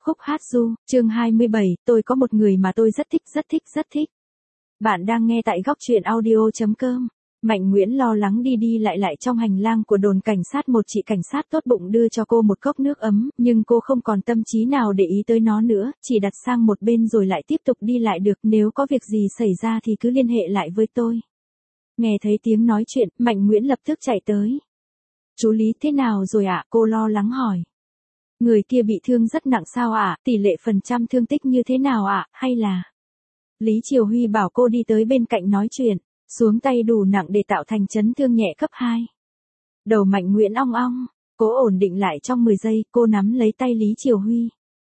Khúc hát ru, chương 27, tôi có một người mà tôi rất thích rất thích rất thích. Bạn đang nghe tại góc truyện audio.com. Mạnh Nguyễn lo lắng đi đi lại trong hành lang của đồn cảnh sát. Một chị cảnh sát tốt bụng đưa cho cô một cốc nước ấm, nhưng cô không còn tâm trí nào để ý tới nó nữa, chỉ đặt sang một bên rồi lại tiếp tục đi lại được. Nếu có việc gì xảy ra thì cứ liên hệ lại với tôi. Nghe thấy tiếng nói chuyện, Mạnh Nguyễn lập tức chạy tới. Chú Lý thế nào rồi ạ? Cô lo lắng hỏi. Người kia bị thương rất nặng sao ạ? Tỷ lệ phần trăm thương tích như thế nào ạ? Hay là... Lý Triều Huy bảo cô đi tới bên cạnh nói chuyện, xuống tay đủ nặng để tạo thành chấn thương nhẹ cấp 2. Đầu Mạnh Nguyễn ong ong, cố ổn định lại trong 10 giây, cô nắm lấy tay Lý Triều Huy.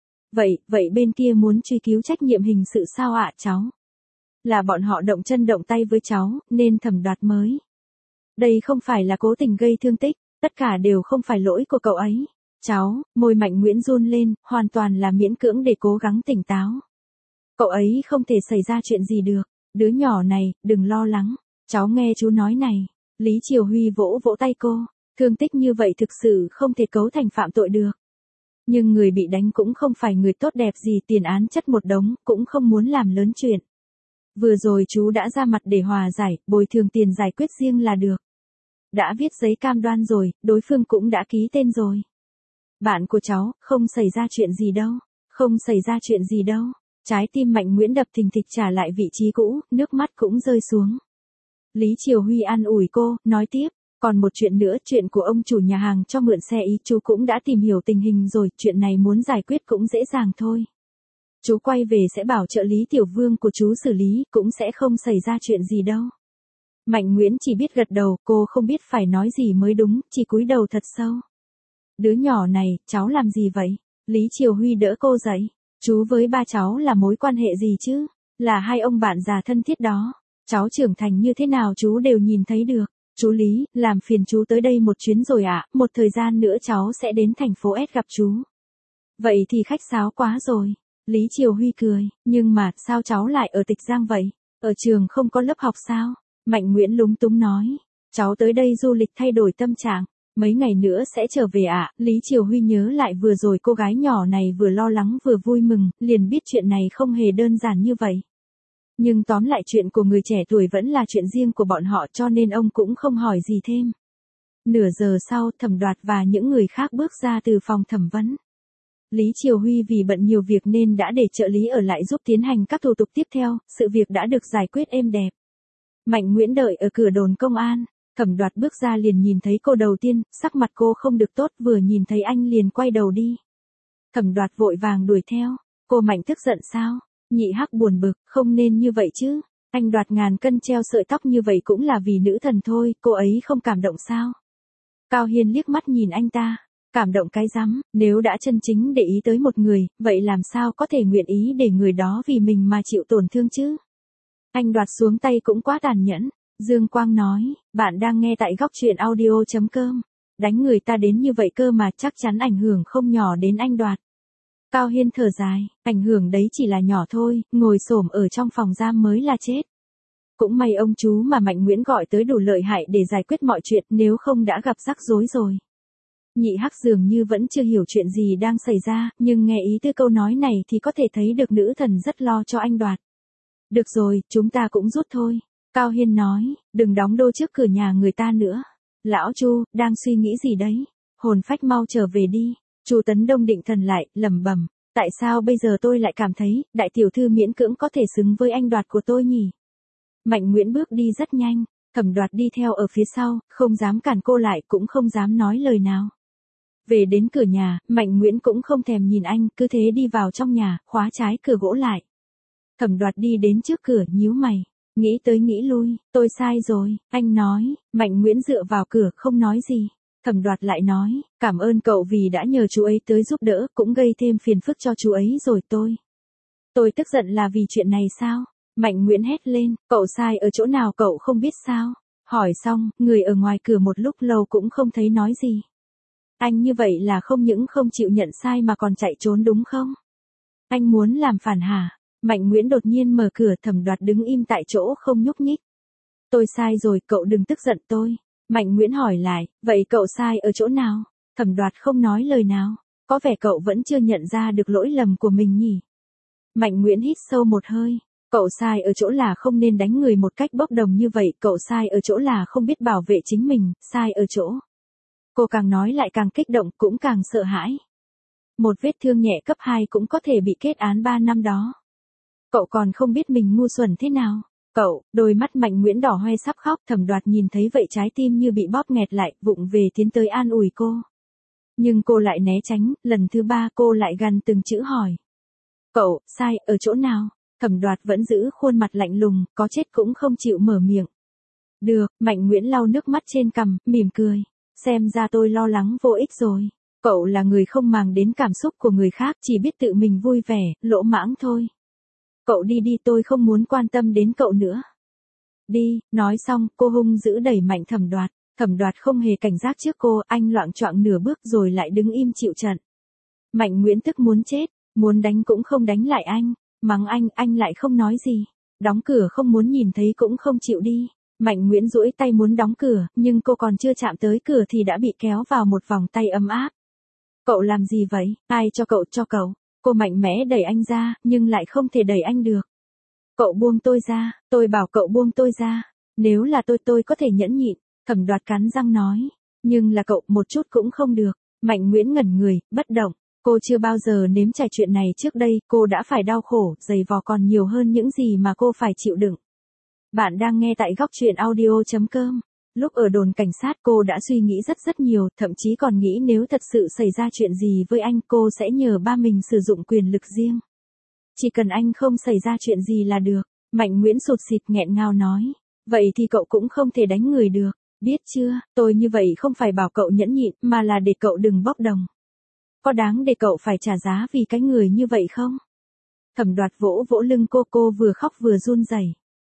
Vậy bên kia muốn truy cứu trách nhiệm hình sự sao ạ cháu? Là bọn họ động chân động tay với cháu, nên Thẩm Đoạt mới. Đây không phải là cố tình gây thương tích, tất cả đều không phải lỗi của cậu ấy. Cháu, môi Mạnh Nguyễn run lên, hoàn toàn là miễn cưỡng để cố gắng tỉnh táo. Cậu ấy không thể xảy ra chuyện gì được, đứa nhỏ này, đừng lo lắng, cháu nghe chú nói này. Lý Triều Huy vỗ tay cô, thương tích như vậy thực sự không thể cấu thành phạm tội được. Nhưng người bị đánh cũng không phải người tốt đẹp gì, tiền án chất một đống, cũng không muốn làm lớn chuyện. Vừa rồi chú đã ra mặt để hòa giải, bồi thường tiền giải quyết riêng là được. Đã viết giấy cam đoan rồi, đối phương cũng đã ký tên rồi. Bạn của cháu, không xảy ra chuyện gì đâu, không xảy ra chuyện gì đâu. Trái tim Mạnh Nguyễn đập thình thịch trả lại vị trí cũ, nước mắt cũng rơi xuống. Lý Triều Huy an ủi cô, nói tiếp, còn một chuyện nữa, chuyện của ông chủ nhà hàng cho mượn xe ý, chú cũng đã tìm hiểu tình hình rồi, chuyện này muốn giải quyết cũng dễ dàng thôi. Chú quay về sẽ bảo trợ lý Tiểu Vương của chú xử lý, cũng sẽ không xảy ra chuyện gì đâu. Mạnh Nguyễn chỉ biết gật đầu, cô không biết phải nói gì mới đúng, chỉ cúi đầu thật sâu. Đứa nhỏ này, cháu làm gì vậy? Lý Triều Huy đỡ cô dậy. Chú với ba cháu là mối quan hệ gì chứ? Là hai ông bạn già thân thiết đó. Cháu trưởng thành như thế nào chú đều nhìn thấy được. Chú Lý, làm phiền chú tới đây một chuyến rồi ạ, một thời gian nữa cháu sẽ đến thành phố S gặp chú. Vậy thì khách sáo quá rồi. Lý Triều Huy cười, nhưng mà sao cháu lại ở Tịch Giang vậy? Ở trường không có lớp học sao? Mạnh Nguyễn lúng túng nói. Cháu tới đây du lịch thay đổi tâm trạng. Mấy ngày nữa sẽ trở về ạ. Lý Triều Huy nhớ lại vừa rồi cô gái nhỏ này vừa lo lắng vừa vui mừng, liền biết chuyện này không hề đơn giản như vậy. Nhưng tóm lại chuyện của người trẻ tuổi vẫn là chuyện riêng của bọn họ, cho nên ông cũng không hỏi gì thêm. Nửa giờ sau, Thẩm Đoạt và những người khác bước ra từ phòng thẩm vấn. Lý Triều Huy vì bận nhiều việc nên đã để trợ lý ở lại giúp tiến hành các thủ tục tiếp theo, sự việc đã được giải quyết êm đẹp. Mạnh Nguyễn đợi ở cửa đồn công an. Thẩm Đoạt bước ra liền nhìn thấy cô đầu tiên, sắc mặt cô không được tốt, vừa nhìn thấy anh liền quay đầu đi. Thẩm Đoạt vội vàng đuổi theo, cô Mạnh tức giận sao? Nhị Hắc buồn bực, không nên như vậy chứ. Anh Đoạt ngàn cân treo sợi tóc như vậy cũng là vì nữ thần thôi, cô ấy không cảm động sao? Cao Hiên liếc mắt nhìn anh ta, cảm động cái rắm, nếu đã chân chính để ý tới một người, vậy làm sao có thể nguyện ý để người đó vì mình mà chịu tổn thương chứ? Anh Đoạt xuống tay cũng quá tàn nhẫn. Dương Quang nói, bạn đang nghe tại góc truyện audio.com. Đánh người ta đến như vậy cơ mà chắc chắn ảnh hưởng không nhỏ đến anh Đoạt. Cao Hiên thở dài, ảnh hưởng đấy chỉ là nhỏ thôi, ngồi xổm ở trong phòng giam mới là chết. Cũng may ông chú mà Mạnh Nguyễn gọi tới đủ lợi hại để giải quyết mọi chuyện, nếu không đã gặp rắc rối rồi. Nhị Hắc dường như vẫn chưa hiểu chuyện gì đang xảy ra, nhưng nghe ý tư câu nói này thì có thể thấy được nữ thần rất lo cho anh Đoạt. Được rồi, chúng ta cũng rút thôi. Cao Hiên nói, đừng đóng đô trước cửa nhà người ta nữa. Lão Chu, đang suy nghĩ gì đấy? Hồn phách mau trở về đi. Chu Tấn Đông định thần lại, lẩm bẩm, tại sao bây giờ tôi lại cảm thấy, đại tiểu thư miễn cưỡng có thể xứng với anh Đoạt của tôi nhỉ? Mạnh Nguyễn bước đi rất nhanh, Thẩm Đoạt đi theo ở phía sau, không dám cản cô lại, cũng không dám nói lời nào. Về đến cửa nhà, Mạnh Nguyễn cũng không thèm nhìn anh, cứ thế đi vào trong nhà, khóa trái cửa gỗ lại. Thẩm Đoạt đi đến trước cửa, nhíu mày. Nghĩ tới nghĩ lui, tôi sai rồi, anh nói. Mạnh Nguyễn dựa vào cửa không nói gì. Thẩm Đoạt lại nói, cảm ơn cậu vì đã nhờ chú ấy tới giúp đỡ, cũng gây thêm phiền phức cho chú ấy rồi tôi. Tôi tức giận là vì chuyện này sao? Mạnh Nguyễn hét lên, cậu sai ở chỗ nào cậu không biết sao? Hỏi xong, người ở ngoài cửa một lúc lâu cũng không thấy nói gì. Anh như vậy là không những không chịu nhận sai mà còn chạy trốn đúng không? Anh muốn làm phản hả? Mạnh Nguyễn đột nhiên mở cửa. Thẩm Đoạt đứng im tại chỗ không nhúc nhích. Tôi sai rồi, cậu đừng tức giận tôi. Mạnh Nguyễn hỏi lại, vậy cậu sai ở chỗ nào? Thẩm Đoạt không nói lời nào. Có vẻ cậu vẫn chưa nhận ra được lỗi lầm của mình nhỉ? Mạnh Nguyễn hít sâu một hơi. Cậu sai ở chỗ là không nên đánh người một cách bốc đồng như vậy, cậu sai ở chỗ là không biết bảo vệ chính mình, sai ở chỗ. Cô càng nói lại càng kích động, cũng càng sợ hãi. Một vết thương nhẹ cấp 2 cũng có thể bị kết án 3 năm đó. Cậu còn không biết mình ngu xuẩn thế nào. Cậu, đôi mắt Mạnh Nguyễn đỏ hoe sắp khóc, Thẩm Đoạt nhìn thấy vậy trái tim như bị bóp nghẹt lại, vụng về tiến tới an ủi cô. Nhưng cô lại né tránh, lần thứ 3 cô lại gằn từng chữ hỏi. Cậu, sai, ở chỗ nào? Thẩm Đoạt vẫn giữ khuôn mặt lạnh lùng, có chết cũng không chịu mở miệng. Được, Mạnh Nguyễn lau nước mắt trên cằm, mỉm cười. Xem ra tôi lo lắng vô ích rồi. Cậu là người không màng đến cảm xúc của người khác, chỉ biết tự mình vui vẻ, lỗ mãng thôi. Cậu đi đi, tôi không muốn quan tâm đến cậu nữa. Đi, nói xong, cô hung dữ đẩy mạnh Thẩm Đoạt. Thẩm Đoạt không hề cảnh giác trước cô, anh loạng choạng nửa bước rồi lại đứng im chịu trận. Mạnh Nguyễn tức muốn chết, muốn đánh cũng không đánh lại anh, mắng anh lại không nói gì. Đóng cửa không muốn nhìn thấy cũng không chịu đi. Mạnh Nguyễn duỗi tay muốn đóng cửa, nhưng cô còn chưa chạm tới cửa thì đã bị kéo vào một vòng tay ấm áp. Cậu làm gì vậy? Ai cho cậu? Cho cậu. Cô mạnh mẽ đẩy anh ra, nhưng lại không thể đẩy anh được. Cậu buông tôi ra, tôi bảo cậu buông tôi ra. Nếu là tôi có thể nhẫn nhịn. Thẩm Đoạt cắn răng nói. Nhưng là cậu, một chút cũng không được. Mạnh Nguyễn ngẩn người, bất động. Cô chưa bao giờ nếm trải chuyện này trước đây, cô đã phải đau khổ, dày vò còn nhiều hơn những gì mà cô phải chịu đựng. Bạn đang nghe tại góc truyện audio.com. Lúc ở đồn cảnh sát cô đã suy nghĩ rất nhiều, thậm chí còn nghĩ nếu thật sự xảy ra chuyện gì với anh cô sẽ nhờ ba mình sử dụng quyền lực riêng. Chỉ cần anh không xảy ra chuyện gì là được. Mạnh Nguyễn sụt sịt nghẹn ngào nói. Vậy thì cậu cũng không thể đánh người được. Biết chưa, tôi như vậy không phải bảo cậu nhẫn nhịn, mà là để cậu đừng bốc đồng. Có đáng để cậu phải trả giá vì cái người như vậy không? Thẩm Đoạt vỗ vỗ lưng cô vừa khóc vừa run rẩy.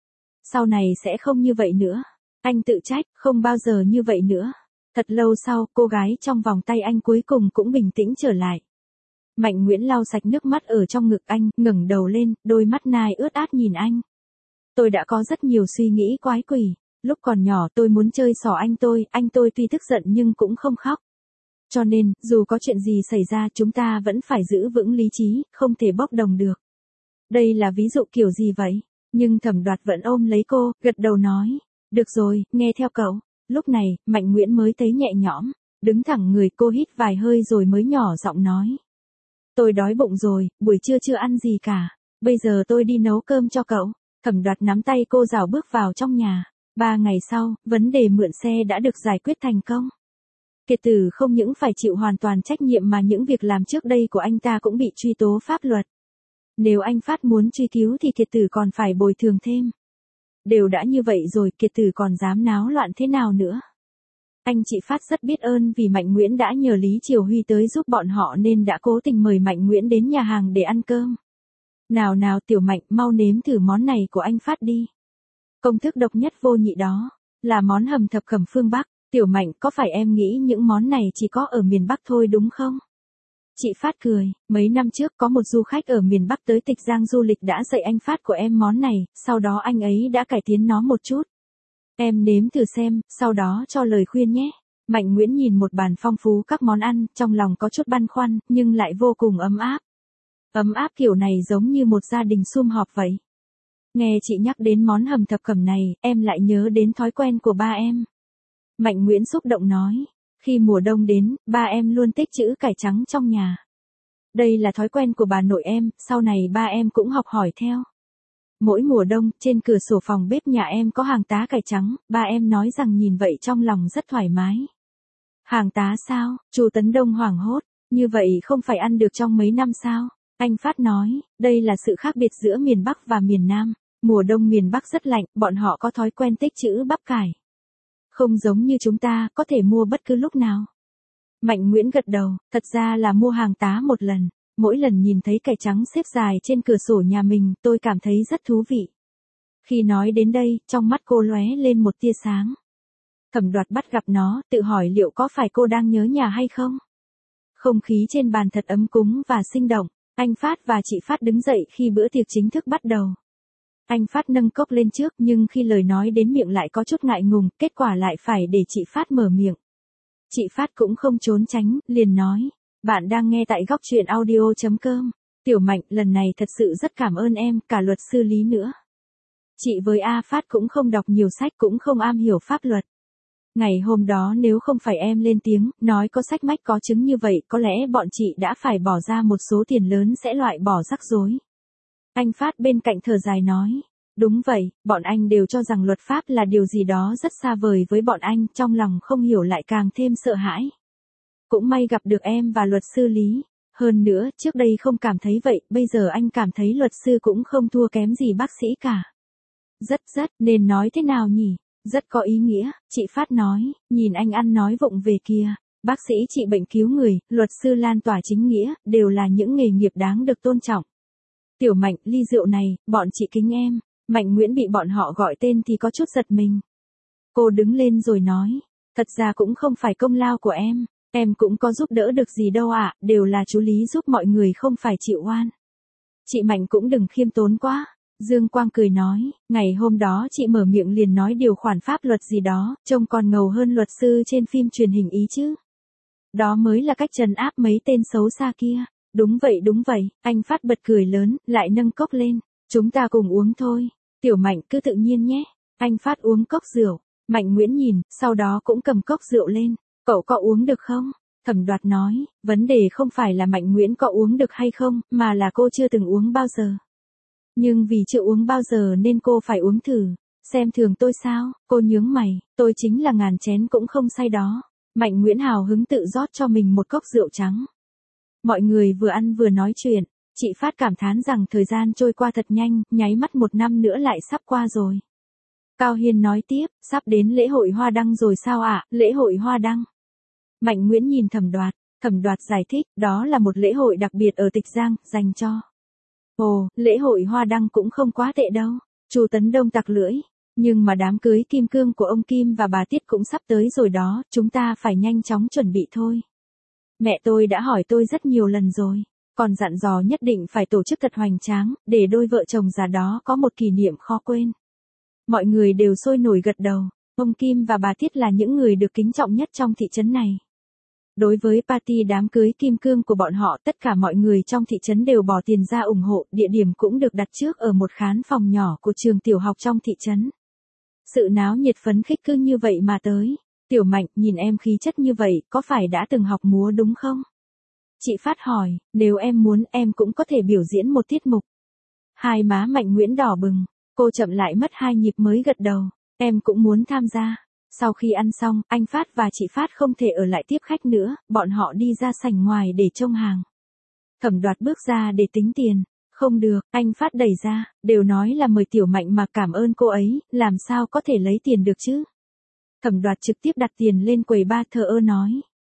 Sau này sẽ không như vậy nữa. Anh tự trách, không bao giờ như vậy nữa. Thật lâu sau, cô gái trong vòng tay anh cuối cùng cũng bình tĩnh trở lại. Mạnh Nguyễn lau sạch nước mắt ở trong ngực anh, ngẩng đầu lên, đôi mắt nai ướt át nhìn anh. Tôi đã có rất nhiều suy nghĩ quái quỷ. Lúc còn nhỏ tôi muốn chơi xỏ anh tôi tuy tức giận nhưng cũng không khóc. Cho nên, dù có chuyện gì xảy ra chúng ta vẫn phải giữ vững lý trí, không thể bốc đồng được. Đây là ví dụ kiểu gì vậy? Nhưng Thẩm Đoạt vẫn ôm lấy cô, gật đầu nói. Được rồi, nghe theo cậu. Lúc này, Mạnh Nguyễn mới thấy nhẹ nhõm. Đứng thẳng người, cô hít vài hơi rồi mới nhỏ giọng nói. Tôi đói bụng rồi, buổi trưa chưa ăn gì cả. Bây giờ tôi đi nấu cơm cho cậu. Thẩm Đoạt nắm tay cô rảo bước vào trong nhà. 3 ngày sau, vấn đề mượn xe đã được giải quyết thành công. Kiệt Tử không những phải chịu hoàn toàn trách nhiệm mà những việc làm trước đây của anh ta cũng bị truy tố pháp luật. Nếu anh Phát muốn truy cứu thì Kiệt Tử còn phải bồi thường thêm. Đều đã như vậy rồi, Kiệt Tử còn dám náo loạn thế nào nữa. Anh chị Phát rất biết ơn vì Mạnh Nguyễn đã nhờ Lý Triều Huy tới giúp bọn họ nên đã cố tình mời Mạnh Nguyễn đến nhà hàng để ăn cơm. Nào Tiểu Mạnh, mau nếm thử món này của anh Phát đi. Công thức độc nhất vô nhị đó, là món hầm thập cẩm phương Bắc. Tiểu Mạnh, có phải em nghĩ những món này chỉ có ở miền Bắc thôi đúng không? Chị Phát cười, mấy năm trước có một du khách ở miền Bắc tới Tịch Giang du lịch đã dạy anh Phát của em món này, sau đó anh ấy đã cải tiến nó một chút. Em nếm thử xem, sau đó cho lời khuyên nhé. Mạnh Nguyễn nhìn một bàn phong phú các món ăn, trong lòng có chút băn khoăn, nhưng lại vô cùng ấm áp. Ấm áp kiểu này giống như một gia đình sum họp vậy. Nghe chị nhắc đến món hầm thập cẩm này, em lại nhớ đến thói quen của ba em. Mạnh Nguyễn xúc động nói, khi mùa đông đến, ba em luôn tích trữ cải trắng trong nhà. Đây là thói quen của bà nội em, sau này ba em cũng học hỏi theo. Mỗi mùa đông, trên cửa sổ phòng bếp nhà em có hàng tá cải trắng, ba em nói rằng nhìn vậy trong lòng rất thoải mái. Hàng tá sao? Chu Tấn Đông hoảng hốt, như vậy không phải ăn được trong mấy năm sao? Anh Phát nói, đây là sự khác biệt giữa miền Bắc và miền Nam. Mùa đông miền Bắc rất lạnh, bọn họ có thói quen tích trữ bắp cải. Không giống như chúng ta, có thể mua bất cứ lúc nào. Mạnh Nguyễn gật đầu, thật ra là mua hàng tá một lần. Mỗi lần nhìn thấy cải trắng xếp dài trên cửa sổ nhà mình, tôi cảm thấy rất thú vị. Khi nói đến đây, trong mắt cô lóe lên một tia sáng. Thẩm Đoạt bắt gặp nó, tự hỏi liệu có phải cô đang nhớ nhà hay không? Không khí trên bàn thật ấm cúng và sinh động. Anh Phát và chị Phát đứng dậy khi bữa tiệc chính thức bắt đầu. Anh Phát nâng cốc lên trước nhưng khi lời nói đến miệng lại có chút ngại ngùng, kết quả lại phải để chị Phát mở miệng. Chị Phát cũng không trốn tránh, liền nói. Bạn đang nghe tại góc truyện audio.com. Tiểu Mạnh, lần này thật sự rất cảm ơn em, cả luật sư Lý nữa. Chị với A Phát cũng không đọc nhiều sách, cũng không am hiểu pháp luật. Ngày hôm đó nếu không phải em lên tiếng, nói có sách mách có chứng như vậy, có lẽ bọn chị đã phải bỏ ra một số tiền lớn sẽ loại bỏ rắc rối. Anh Phát bên cạnh thở dài nói. Đúng vậy, bọn anh đều cho rằng luật pháp là điều gì đó rất xa vời với bọn anh, trong lòng không hiểu lại càng thêm sợ hãi. Cũng may gặp được em và luật sư Lý. Hơn nữa, trước đây không cảm thấy vậy, bây giờ anh cảm thấy luật sư cũng không thua kém gì bác sĩ cả. Rất, nên nói thế nào nhỉ? Rất có ý nghĩa, chị Phát nói, nhìn anh ăn nói vụng về kìa. Bác sĩ trị bệnh cứu người, luật sư lan tỏa chính nghĩa, đều là những nghề nghiệp đáng được tôn trọng. Tiểu Mạnh, ly rượu này, bọn chị kính em. Mạnh Nguyễn bị bọn họ gọi tên thì có chút giật mình. Cô đứng lên rồi nói, thật ra cũng không phải công lao của em cũng có giúp đỡ được gì đâu ạ, đều là chú Lý giúp mọi người không phải chịu oan. Chị Mạnh cũng đừng khiêm tốn quá. Dương Quang cười nói, ngày hôm đó chị mở miệng liền nói điều khoản pháp luật gì đó, trông còn ngầu hơn luật sư trên phim truyền hình ý chứ. Đó mới là cách trấn áp mấy tên xấu xa kia. Đúng vậy, anh Phát bật cười lớn, lại nâng cốc lên. Chúng ta cùng uống thôi. Tiểu Mạnh cứ tự nhiên nhé. Anh Phát uống cốc rượu. Mạnh Nguyễn nhìn, sau đó cũng cầm cốc rượu lên. Cậu có uống được không? Thẩm Đoạt nói, vấn đề không phải là Mạnh Nguyễn có uống được hay không, mà là cô chưa từng uống bao giờ. Nhưng vì chưa uống bao giờ nên cô phải uống thử. Xem thường tôi sao? Cô nhướng mày, tôi chính là ngàn chén cũng không say đó. Mạnh Nguyễn hào hứng tự rót cho mình một cốc rượu trắng. Mọi người vừa ăn vừa nói chuyện. Chị Phát cảm thán rằng thời gian trôi qua thật nhanh, nháy mắt 1 năm nữa lại sắp qua rồi. Cao Hiên nói tiếp, sắp đến lễ hội Hoa Đăng rồi sao ạ? Lễ hội Hoa Đăng. Mạnh Nguyễn nhìn Thẩm Đoạt giải thích, đó là một lễ hội đặc biệt ở Tịch Giang, dành cho. Ồ, lễ hội Hoa Đăng cũng không quá tệ đâu. Chu Tấn Đông tặc lưỡi. Nhưng mà đám cưới kim cương của ông Kim và bà Tiết cũng sắp tới rồi đó, chúng ta phải nhanh chóng chuẩn bị thôi. Mẹ tôi đã hỏi tôi rất nhiều lần rồi, còn dặn dò nhất định phải tổ chức thật hoành tráng, để đôi vợ chồng già đó có một kỷ niệm khó quên. Mọi người đều sôi nổi gật đầu, ông Kim và bà Tiết là những người được kính trọng nhất trong thị trấn này. Đối với party đám cưới kim cương của bọn họ, tất cả mọi người trong thị trấn đều bỏ tiền ra ủng hộ, địa điểm cũng được đặt trước ở một khán phòng nhỏ của trường tiểu học trong thị trấn. Sự náo nhiệt phấn khích cứ như vậy mà tới. Tiểu Mạnh, nhìn em khí chất như vậy, có phải đã từng học múa đúng không? Chị Phát hỏi, nếu em muốn em cũng có thể biểu diễn một tiết mục. Hai má Mạnh Nguyễn đỏ bừng, cô chậm lại mất 2 nhịp mới gật đầu, em cũng muốn tham gia. Sau khi ăn xong, anh Phát và chị Phát không thể ở lại tiếp khách nữa, bọn họ đi ra sảnh ngoài để trông hàng. Thẩm Đoạt bước ra để tính tiền. Không được, anh Phát đẩy ra, đều nói là mời Tiểu Mạnh mà cảm ơn cô ấy, làm sao có thể lấy tiền được chứ? Thẩm Đoạt trực tiếp đặt tiền lên quầy bar thờ ơ nói.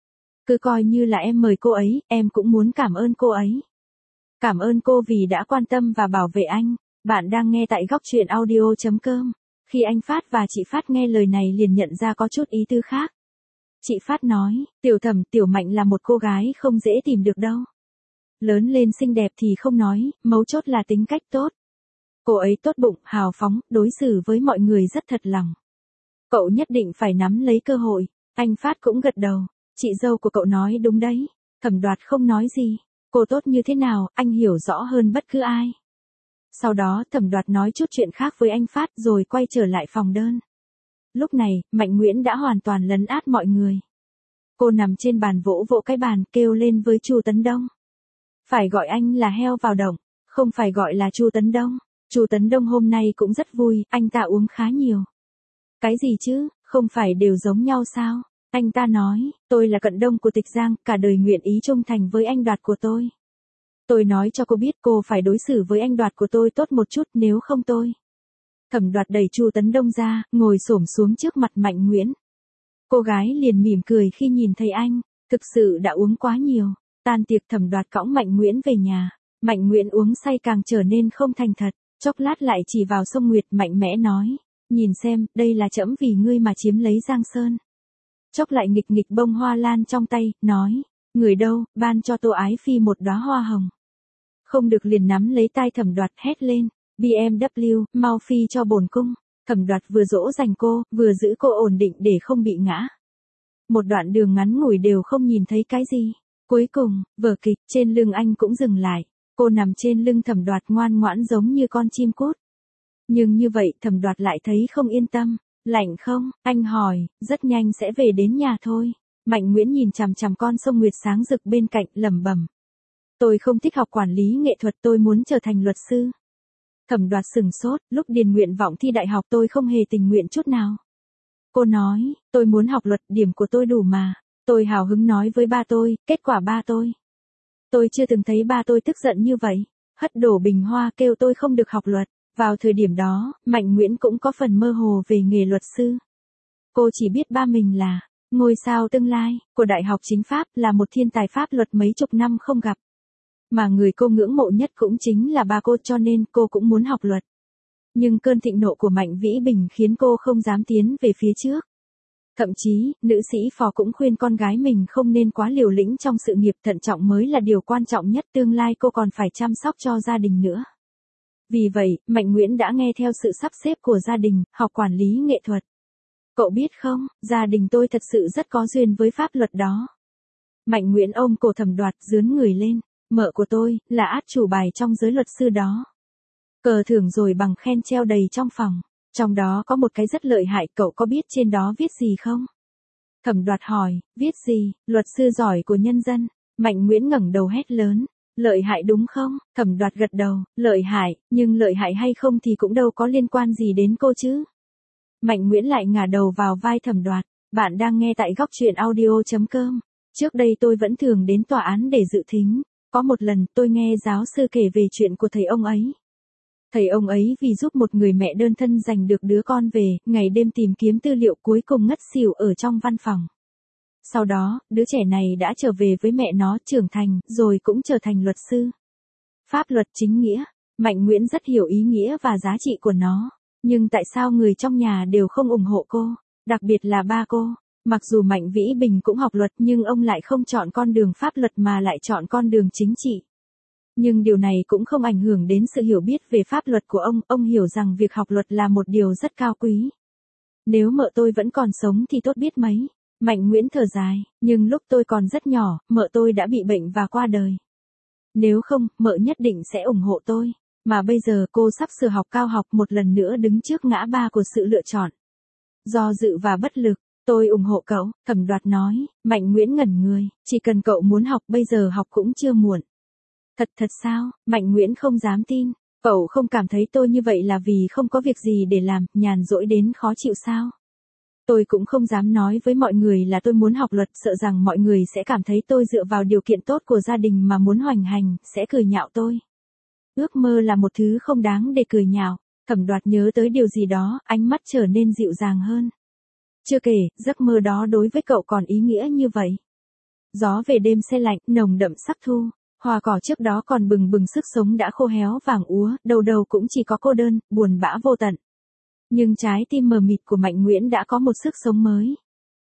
Cứ coi như là em mời cô ấy, em cũng muốn cảm ơn cô ấy. Cảm ơn cô vì đã quan tâm và bảo vệ anh. Bạn đang nghe tại góc truyện audio.com. Khi anh Phát và chị Phát nghe lời này liền nhận ra có chút ý tư khác. Chị Phát nói, Tiểu Mạnh là một cô gái không dễ tìm được đâu. Lớn lên xinh đẹp thì không nói, mấu chốt là tính cách tốt. Cô ấy tốt bụng, hào phóng, đối xử với mọi người rất thật lòng. Cậu nhất định phải nắm lấy cơ hội. Anh Phát cũng gật đầu. Chị dâu của cậu nói đúng đấy. Thẩm Đoạt không nói gì. Cô tốt như thế nào, anh hiểu rõ hơn bất cứ ai. Sau đó Thẩm Đoạt nói chút chuyện khác với anh Phát rồi quay trở lại phòng đơn. Lúc này, Mạnh Nguyễn đã hoàn toàn lấn át mọi người. Cô nằm trên bàn vỗ vỗ cái bàn kêu lên với Chu Tấn Đông. Phải gọi anh là heo vào động, không phải gọi là Chu Tấn Đông. Chu Tấn Đông hôm nay cũng rất vui, anh ta uống khá nhiều. Cái gì chứ, không phải đều giống nhau sao? Anh ta nói, tôi là Cận Đông của Tịch Giang, cả đời nguyện ý trung thành với anh Đoạt của tôi. Tôi nói cho cô biết cô phải đối xử với anh Đoạt của tôi tốt một chút, nếu không tôi. Thẩm Đoạt đẩy Chu Tấn Đông ra, ngồi xổm xuống trước mặt Mạnh Nguyễn. Cô gái liền mỉm cười khi nhìn thấy anh, thực sự đã uống quá nhiều. Tan tiệc Thẩm Đoạt cõng Mạnh Nguyễn về nhà. Mạnh Nguyễn uống say càng trở nên không thành thật, chốc lát lại chỉ vào sông Nguyệt mạnh mẽ nói. Nhìn xem, đây là trẫm vì ngươi mà chiếm lấy Giang Sơn. Chốc lại nghịch bông hoa lan trong tay, nói. Người đâu, ban cho Tô Ái Phi một đóa hoa hồng. Không được liền nắm lấy tai Thẩm Đoạt hét lên. BMW, mau phi cho bổn cung. Thẩm Đoạt vừa dỗ dành cô, vừa giữ cô ổn định để không bị ngã. Một đoạn đường ngắn ngủi đều không nhìn thấy cái gì. Cuối cùng, vở kịch trên lưng anh cũng dừng lại. Cô nằm trên lưng Thẩm Đoạt ngoan ngoãn giống như con chim cút. Nhưng như vậy Thẩm Đoạt lại thấy không yên tâm. Lạnh không? Anh hỏi, rất nhanh sẽ về đến nhà thôi. Mạnh Nguyễn nhìn chằm chằm con sông Nguyệt sáng rực bên cạnh lẩm bẩm. Tôi không thích học quản lý nghệ thuật, tôi muốn trở thành luật sư. Thẩm Đoạt sừng sốt, lúc điền nguyện vọng thi đại học tôi không hề tình nguyện chút nào. Cô nói, tôi muốn học luật, điểm của tôi đủ mà. Tôi hào hứng nói với ba tôi, kết quả ba tôi. Tôi chưa từng thấy ba tôi tức giận như vậy. Hất đổ bình hoa kêu tôi không được học luật. Vào thời điểm đó, Mạnh Nguyễn cũng có phần mơ hồ về nghề luật sư. Cô chỉ biết ba mình là ngôi sao tương lai của Đại học Chính pháp, là một thiên tài pháp luật mấy chục năm không gặp. Mà người cô ngưỡng mộ nhất cũng chính là ba cô, cho nên cô cũng muốn học luật. Nhưng cơn thịnh nộ của Mạnh Vĩ Bình khiến cô không dám tiến về phía trước. Thậm chí, nữ sĩ phó cũng khuyên con gái mình không nên quá liều lĩnh trong sự nghiệp, thận trọng mới là điều quan trọng nhất, tương lai cô còn phải chăm sóc cho gia đình nữa. Vì vậy, Mạnh Nguyễn đã nghe theo sự sắp xếp của gia đình, học quản lý nghệ thuật. Cậu biết không, gia đình tôi thật sự rất có duyên với pháp luật đó. Mạnh Nguyễn ôm cổ Thẩm Đoạt dướn người lên. Mợ của tôi là át chủ bài trong giới luật sư đó. Cờ thưởng rồi bằng khen treo đầy trong phòng. Trong đó có một cái rất lợi hại, cậu có biết trên đó viết gì không? Thẩm Đoạt hỏi, viết gì? Luật sư giỏi của nhân dân. Mạnh Nguyễn ngẩng đầu hét lớn. Lợi hại đúng không? Thẩm Đoạt gật đầu, lợi hại, nhưng lợi hại hay không thì cũng đâu có liên quan gì đến cô chứ. Mạnh Nguyễn lại ngả đầu vào vai Thẩm Đoạt. Bạn đang nghe tại góc truyện audio.com. Trước đây tôi vẫn thường đến tòa án để dự thính. Có một lần tôi nghe giáo sư kể về chuyện của thầy ông ấy. Thầy ông ấy vì giúp một người mẹ đơn thân giành được đứa con về, ngày đêm tìm kiếm tư liệu, cuối cùng ngất xỉu ở trong văn phòng. Sau đó, đứa trẻ này đã trở về với mẹ nó, trưởng thành, rồi cũng trở thành luật sư. Pháp luật chính nghĩa. Mạnh Nguyễn rất hiểu ý nghĩa và giá trị của nó. Nhưng tại sao người trong nhà đều không ủng hộ cô, đặc biệt là ba cô? Mặc dù Mạnh Vĩ Bình cũng học luật nhưng ông lại không chọn con đường pháp luật mà lại chọn con đường chính trị. Nhưng điều này cũng không ảnh hưởng đến sự hiểu biết về pháp luật của ông hiểu rằng việc học luật là một điều rất cao quý. Nếu mợ tôi vẫn còn sống thì tốt biết mấy. Mạnh Nguyễn thở dài, nhưng lúc tôi còn rất nhỏ, mợ tôi đã bị bệnh và qua đời. Nếu không, mợ nhất định sẽ ủng hộ tôi. Mà bây giờ cô sắp sửa học cao học, một lần nữa đứng trước ngã ba của sự lựa chọn. Do dự và bất lực. Tôi ủng hộ cậu, Thẩm Đoạt nói. Mạnh Nguyễn ngẩn người, chỉ cần cậu muốn học, bây giờ học cũng chưa muộn. Thật sao? Mạnh Nguyễn không dám tin. Cậu không cảm thấy tôi như vậy là vì không có việc gì để làm, nhàn rỗi đến khó chịu sao? Tôi cũng không dám nói với mọi người là tôi muốn học luật, sợ rằng mọi người sẽ cảm thấy tôi dựa vào điều kiện tốt của gia đình mà muốn hoành hành, sẽ cười nhạo tôi. Ước mơ là một thứ không đáng để cười nhạo. Thẩm Đoạt nhớ tới điều gì đó, ánh mắt trở nên dịu dàng hơn. Chưa kể, giấc mơ đó đối với cậu còn ý nghĩa như vậy. Gió về đêm se lạnh, nồng đậm sắc thu. Hoa cỏ trước đó còn bừng bừng sức sống đã khô héo vàng úa, đầu đầu cũng chỉ có cô đơn, buồn bã vô tận. Nhưng trái tim mờ mịt của Mạnh Nguyễn đã có một sức sống mới.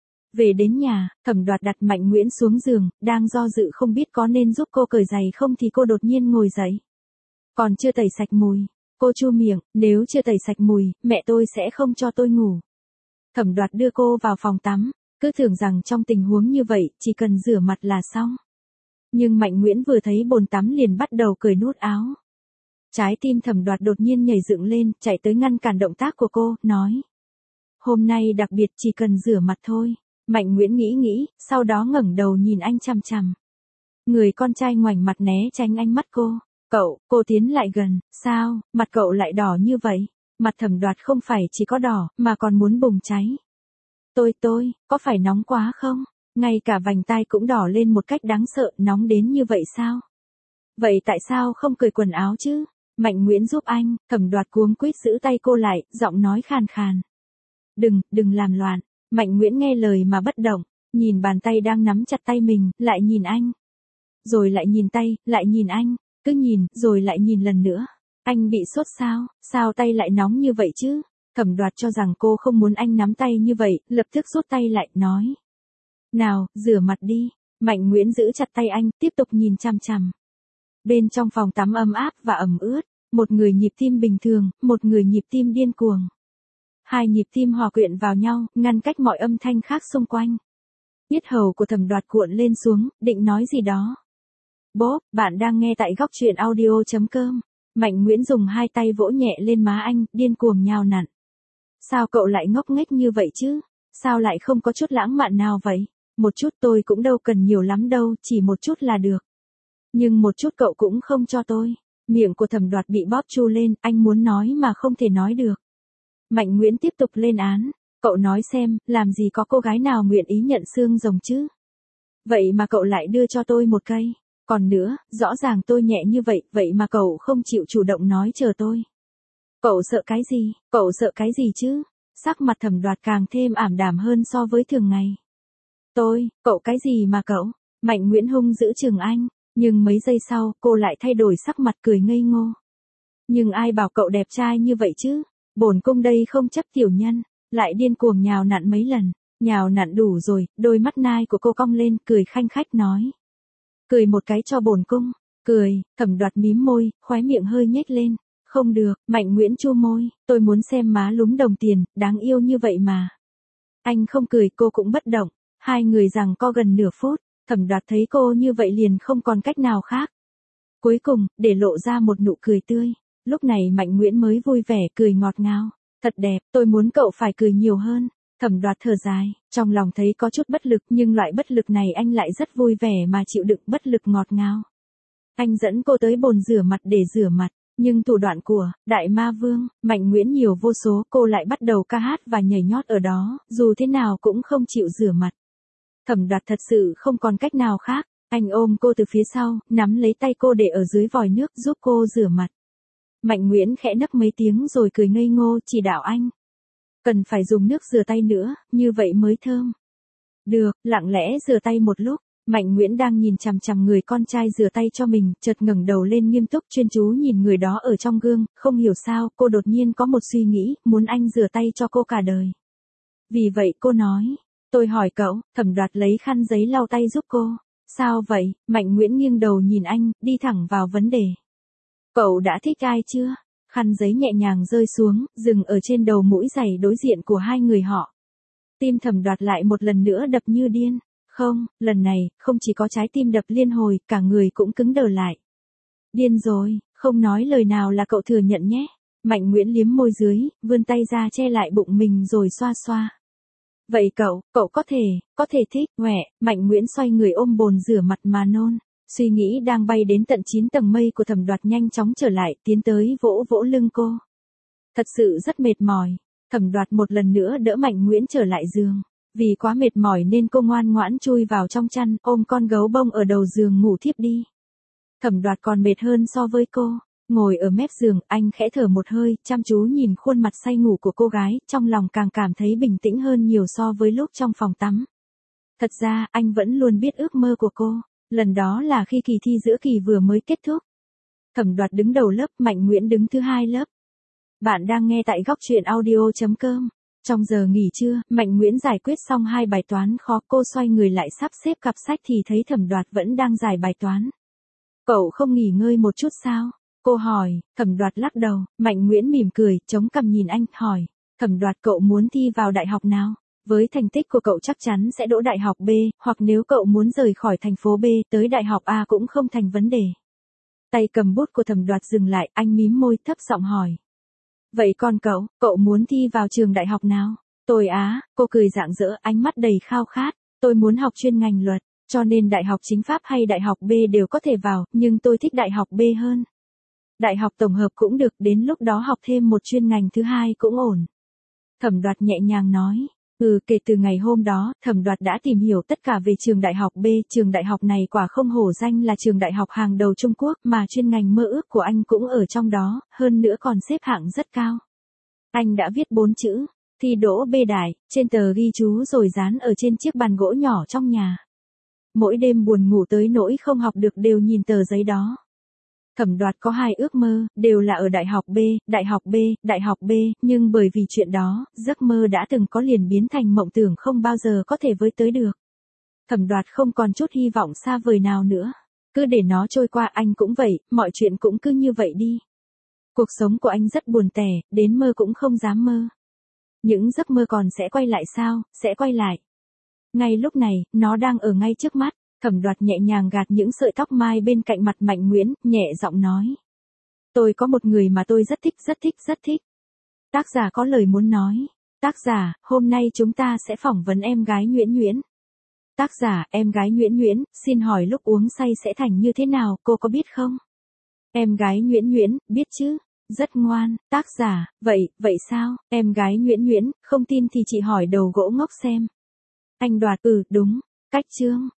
Về đến nhà, Thẩm Đoạt đặt Mạnh Nguyễn xuống giường, đang do dự không biết có nên giúp cô cởi giày không thì cô đột nhiên ngồi dậy. Còn chưa tẩy sạch mùi. Cô chu miệng, nếu chưa tẩy sạch mùi, mẹ tôi sẽ không cho tôi ngủ. Thẩm Đoạt đưa cô vào phòng tắm, cứ tưởng rằng trong tình huống như vậy, chỉ cần rửa mặt là xong. Nhưng Mạnh Nguyễn vừa thấy bồn tắm liền bắt đầu cởi nút áo. Trái tim Thẩm Đoạt đột nhiên nhảy dựng lên, chạy tới ngăn cản động tác của cô, nói. Hôm nay đặc biệt chỉ cần rửa mặt thôi. Mạnh Nguyễn nghĩ, sau đó ngẩng đầu nhìn anh chằm chằm. Người con trai ngoảnh mặt né tránh ánh mắt cô. Cô tiến lại gần, sao, mặt cậu lại đỏ như vậy? Mặt Thẩm Đoạt không phải chỉ có đỏ, mà còn muốn bùng cháy. Có phải nóng quá không? Ngay cả vành tai cũng đỏ lên một cách đáng sợ, nóng đến như vậy sao? Vậy tại sao không cởi quần áo chứ? Mạnh Nguyễn giúp anh. Thẩm Đoạt cuống quýt giữ tay cô lại, giọng nói khàn khàn. Đừng làm loạn. Mạnh Nguyễn nghe lời mà bất động, nhìn bàn tay đang nắm chặt tay mình, lại nhìn anh. Rồi lại nhìn tay, lại nhìn anh, cứ nhìn, rồi lại nhìn lần nữa. Anh bị sốt sao tay lại nóng như vậy chứ? Thẩm Đoạt cho rằng cô không muốn anh nắm tay như vậy, lập tức rút tay lại, nói. Nào, rửa mặt đi. Mạnh Nguyễn giữ chặt tay anh, tiếp tục nhìn chằm chằm. Bên trong phòng tắm ấm áp và ẩm ướt, một người nhịp tim bình thường, một người nhịp tim điên cuồng. Hai nhịp tim hòa quyện vào nhau, ngăn cách mọi âm thanh khác xung quanh. Yết hầu của Thẩm Đoạt cuộn lên xuống, định nói gì đó. Bốp, bạn đang nghe tại góc truyện audio.com. Mạnh Nguyễn dùng hai tay vỗ nhẹ lên má anh, điên cuồng nhào nặn. Sao cậu lại ngốc nghếch như vậy chứ? Sao lại không có chút lãng mạn nào vậy? Một chút tôi cũng đâu cần nhiều lắm đâu, chỉ một chút là được. Nhưng một chút cậu cũng không cho tôi. Miệng của Thẩm Đoạt bị bóp chu lên, anh muốn nói mà không thể nói được. Mạnh Nguyễn tiếp tục lên án. Cậu nói xem, làm gì có cô gái nào nguyện ý nhận xương rồng chứ? Vậy mà cậu lại đưa cho tôi một cây. Còn nữa, rõ ràng tôi nhẹ như vậy, vậy mà cậu không chịu chủ động nói chờ tôi. Cậu sợ cái gì? Cậu sợ cái gì chứ? Sắc mặt Thẩm Đoạt càng thêm ảm đạm hơn so với thường ngày. Cậu cái gì mà cậu? Mạnh Nguyễn hung dữ chừng anh, nhưng mấy giây sau, cô lại thay đổi sắc mặt cười ngây ngô. Nhưng ai bảo cậu đẹp trai như vậy chứ? Bổn cung đây không chấp tiểu nhân, lại điên cuồng nhào nặn mấy lần, nhào nặn đủ rồi, đôi mắt nai của cô cong lên, cười khanh khách nói. Cười một cái cho bổn cung, cười, Thẩm Đoạt mím môi, khóe miệng hơi nhếch lên. Không được, Mạnh Nguyễn chu môi, tôi muốn xem má lúm đồng tiền, đáng yêu như vậy mà. Anh không cười, cô cũng bất động, hai người giằng co gần nửa phút, Thẩm Đoạt thấy cô như vậy liền không còn cách nào khác. Cuối cùng, để lộ ra một nụ cười tươi, lúc này Mạnh Nguyễn mới vui vẻ cười ngọt ngào. Thật đẹp, tôi muốn cậu phải cười nhiều hơn. Thẩm Đoạt thở dài, trong lòng thấy có chút bất lực nhưng loại bất lực này anh lại rất vui vẻ mà chịu đựng bất lực ngọt ngào. Anh dẫn cô tới bồn rửa mặt để rửa mặt. Nhưng thủ đoạn của Đại Ma Vương, Mạnh Nguyễn nhiều vô số, cô lại bắt đầu ca hát và nhảy nhót ở đó, dù thế nào cũng không chịu rửa mặt. Thẩm Đoạt thật sự không còn cách nào khác, anh ôm cô từ phía sau, nắm lấy tay cô để ở dưới vòi nước giúp cô rửa mặt. Mạnh Nguyễn khẽ nấc mấy tiếng rồi cười ngây ngô chỉ đạo anh. Cần phải dùng nước rửa tay nữa, như vậy mới thơm. Được, lặng lẽ rửa tay một lúc. Mạnh Nguyễn đang nhìn chằm chằm người con trai rửa tay cho mình, chợt ngẩng đầu lên nghiêm túc chuyên chú nhìn người đó ở trong gương, không hiểu sao, cô đột nhiên có một suy nghĩ, muốn anh rửa tay cho cô cả đời. Vì vậy cô nói, tôi hỏi cậu, Thẩm Đoạt lấy khăn giấy lau tay giúp cô. Sao vậy? Mạnh Nguyễn nghiêng đầu nhìn anh, đi thẳng vào vấn đề. Cậu đã thích ai chưa? Khăn giấy nhẹ nhàng rơi xuống, dừng ở trên đầu mũi giày đối diện của hai người họ. Tim Thẩm Đoạt lại một lần nữa đập như điên. Không, lần này, không chỉ có trái tim đập liên hồi, cả người cũng cứng đờ lại. Điên rồi, không nói lời nào là cậu thừa nhận nhé. Mạnh Nguyễn liếm môi dưới, vươn tay ra che lại bụng mình rồi xoa xoa. Vậy cậu có thể thích, ngoẹ, Mạnh Nguyễn xoay người ôm bồn rửa mặt mà nôn. Suy nghĩ đang bay đến tận 9 tầng mây của Thẩm Đoạt nhanh chóng trở lại, tiến tới vỗ vỗ lưng cô. Thật sự rất mệt mỏi. Thẩm Đoạt một lần nữa đỡ Mạnh Nguyễn trở lại giường. Vì quá mệt mỏi nên cô ngoan ngoãn chui vào trong chăn, ôm con gấu bông ở đầu giường ngủ thiếp đi. Thẩm Đoạt còn mệt hơn so với cô. Ngồi ở mép giường, anh khẽ thở một hơi, chăm chú nhìn khuôn mặt say ngủ của cô gái, trong lòng càng cảm thấy bình tĩnh hơn nhiều so với lúc trong phòng tắm. Thật ra, anh vẫn luôn biết ước mơ của cô. Lần đó là khi kỳ thi giữa kỳ vừa mới kết thúc. Thẩm Đoạt đứng đầu lớp, Mạnh Nguyễn đứng thứ hai lớp. Bạn đang nghe tại góc truyện audio.com. Trong giờ nghỉ trưa, Mạnh Nguyễn giải quyết xong hai bài toán khó, cô xoay người lại sắp xếp cặp sách thì thấy Thẩm Đoạt vẫn đang giải bài toán. Cậu không nghỉ ngơi một chút sao? Cô hỏi. Thẩm Đoạt lắc đầu. Mạnh Nguyễn mỉm cười, chống cằm nhìn anh, hỏi. Thẩm Đoạt, cậu muốn thi vào đại học nào? Với thành tích của cậu chắc chắn sẽ đỗ đại học B, hoặc nếu cậu muốn rời khỏi thành phố B, tới đại học A cũng không thành vấn đề. Tay cầm bút của Thẩm Đoạt dừng lại, anh mím môi thấp giọng hỏi. Vậy còn cậu muốn thi vào trường đại học nào? Tôi cô cười rạng rỡ, ánh mắt đầy khao khát. Tôi muốn học chuyên ngành luật, cho nên đại học chính pháp hay đại học B đều có thể vào, nhưng tôi thích đại học B hơn. Đại học tổng hợp cũng được, đến lúc đó học thêm một chuyên ngành thứ hai cũng ổn. Thẩm Đoạt nhẹ nhàng nói. Kể từ ngày hôm đó, Thẩm Đoạt đã tìm hiểu tất cả về trường đại học B, trường đại học này quả không hổ danh là trường đại học hàng đầu Trung Quốc, mà chuyên ngành mơ ước của anh cũng ở trong đó, hơn nữa còn xếp hạng rất cao. Anh đã viết 4 chữ, thi đỗ B đại, trên tờ ghi chú rồi dán ở trên chiếc bàn gỗ nhỏ trong nhà. Mỗi đêm buồn ngủ tới nỗi không học được đều nhìn tờ giấy đó. Thẩm Đoạt có hai ước mơ, đều là ở đại học B, đại học B, đại học B, nhưng bởi vì chuyện đó, giấc mơ đã từng có liền biến thành mộng tưởng không bao giờ có thể với tới được. Thẩm Đoạt không còn chút hy vọng xa vời nào nữa. Cứ để nó trôi qua, anh cũng vậy, mọi chuyện cũng cứ như vậy đi. Cuộc sống của anh rất buồn tẻ, đến mơ cũng không dám mơ. Những giấc mơ còn sẽ quay lại sao, sẽ quay lại. Ngay lúc này, nó đang ở ngay trước mắt. Thẩm Đoạt nhẹ nhàng gạt những sợi tóc mai bên cạnh mặt Mạnh Nguyễn, nhẹ giọng nói. Tôi có một người mà tôi rất thích, rất thích, rất thích. Tác giả có lời muốn nói. Tác giả, hôm nay chúng ta sẽ phỏng vấn em gái Nguyễn Nguyễn. Tác giả, em gái Nguyễn Nguyễn, xin hỏi lúc uống say sẽ thành như thế nào, cô có biết không? Em gái Nguyễn Nguyễn, biết chứ. Rất ngoan. Tác giả, vậy sao? Em gái Nguyễn Nguyễn, không tin thì chị hỏi đầu gỗ ngốc xem. Anh Đoạt, đúng. Cách chương.